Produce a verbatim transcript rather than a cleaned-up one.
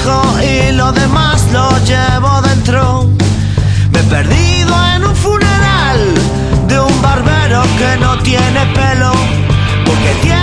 dejo y lo demás lo llevo dentro. Me he perdido en un funeral de un barbero que no tiene pelo, porque tiene